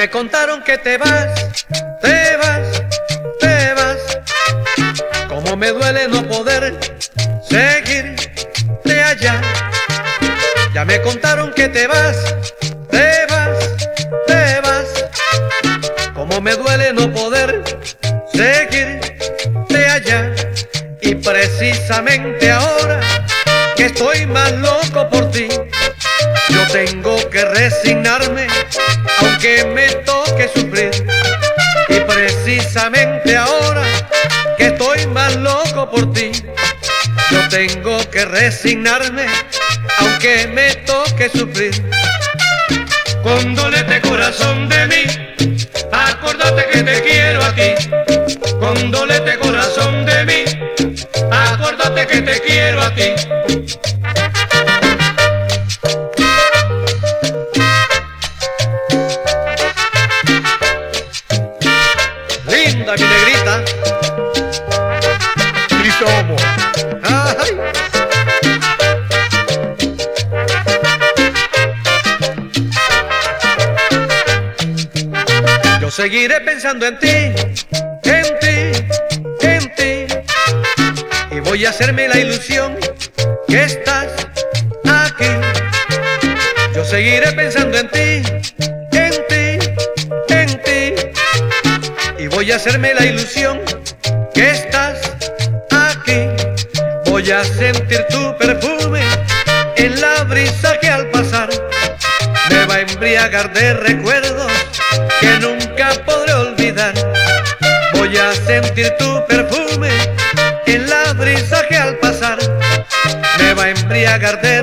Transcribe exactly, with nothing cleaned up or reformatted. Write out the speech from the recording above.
me contaron que te vas, te vas, te vas. Cómo me duele no poder seguirte allá. Ya me contaron que te vas, te vas, te vas. Cómo me duele no poder seguirte allá. Y precisamente ahora que estoy más loco por ti, yo tengo que resignarme aunque me toque sufrir. Y precisamente ahora que estoy más loco por ti, yo tengo que resignarme aunque me toque sufrir. Condolete corazón de mí, acordate que te quiero a ti. Condolete corazón de mí, acordate que te quiero a ti. Linda mi negrita, Sí somos. ay. Yo seguiré pensando en ti, en ti, en ti, y voy a hacerme la ilusión que estás aquí. Yo seguiré pensando en ti, en ti, en ti, y voy a hacerme la ilusión que estás aquí. Voy a sentir tu perfume en la brisa que al pasar me va a embriagar de recuerdos que nunca podré olvidar. Voy a sentir tu perfume en la brisa que al pasar me va a embriagar de